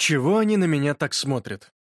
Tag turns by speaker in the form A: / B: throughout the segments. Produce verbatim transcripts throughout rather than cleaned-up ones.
A: Чего они на меня так смотрят?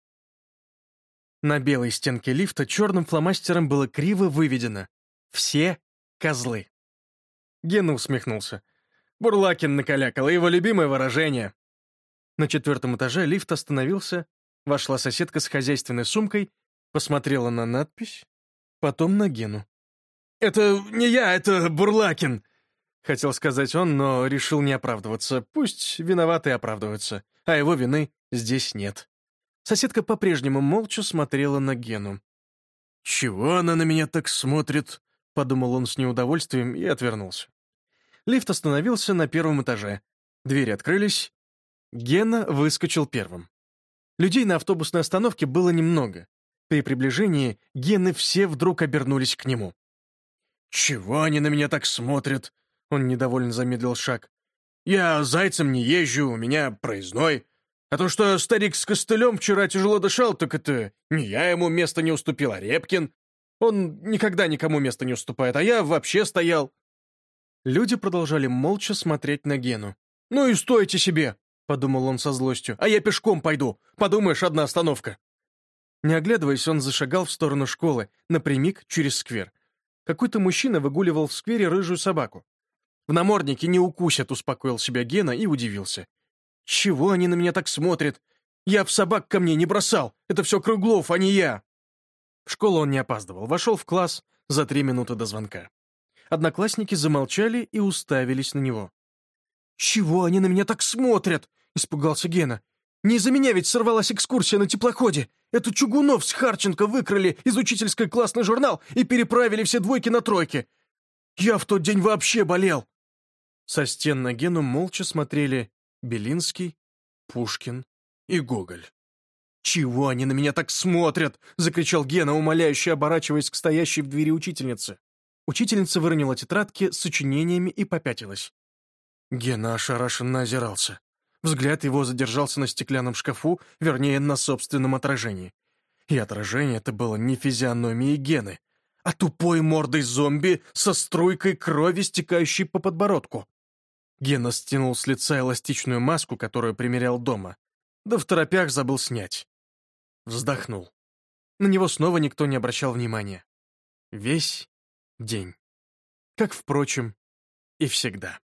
A: На белой стенке лифта черным фломастером было криво выведено: «Все козлы». Гена усмехнулся. Бурлакин накалякал, его любимое выражение. На четвертом этаже лифт остановился, вошла соседка с хозяйственной сумкой, посмотрела на надпись, потом на Гену. «Это не я, это Бурлакин!» Хотел сказать он, но решил не оправдываться. Пусть виноватые оправдываются, а его вины здесь нет. Соседка по-прежнему молча смотрела на Гену. «Чего она на меня так смотрит?» — подумал он с неудовольствием и отвернулся. Лифт остановился на первом этаже. Двери открылись. Гена выскочил первым. Людей на автобусной остановке было немного. При приближении Гены все вдруг обернулись к нему. «Чего они на меня так смотрят?» Он недовольно замедлил шаг. «Я зайцем не езжу, у меня проездной. А то, что старик с костылем вчера тяжело дышал, так это не я ему место не уступил, а Репкин. Он никогда никому место не уступает, а я вообще стоял». Люди продолжали молча смотреть на Гену. «Ну и стойте себе!» — подумал он со злостью. «А я пешком пойду. Подумаешь, одна остановка». Не оглядываясь, он зашагал в сторону школы, напрямик через сквер. Какой-то мужчина выгуливал в сквере рыжую собаку. «В наморднике не укусят», — успокоил себя Гена и удивился. «Чего они на меня так смотрят? Я в собак ко мне не бросал. Это все Круглов, а не я». В школу он не опаздывал. Вошел в класс за три минуты до звонка. Одноклассники замолчали и уставились на него. «Чего они на меня так смотрят?» — испугался Гена. «Не из-за меня ведь сорвалась экскурсия на теплоходе. Это Чугунов с Харченко выкрали из учительской классный журнал и переправили все двойки на тройки. Я в тот день вообще болел». Со стен на Гену молча смотрели Белинский, Пушкин и Гоголь. «Чего они на меня так смотрят?» — закричал Гена, умоляюще оборачиваясь к стоящей в двери учительнице. Учительница выронила тетрадки с сочинениями и попятилась. Гена ошарашенно озирался. Взгляд его задержался на стеклянном шкафу, вернее, на собственном отражении. И отражение это было не физиономией Гены, а тупой мордой зомби со струйкой крови, стекающей по подбородку. Гена стянул с лица эластичную маску, которую примерял дома, да в торопях забыл снять. Вздохнул. На него снова никто не обращал внимания. Весь день. Как, впрочем, и всегда.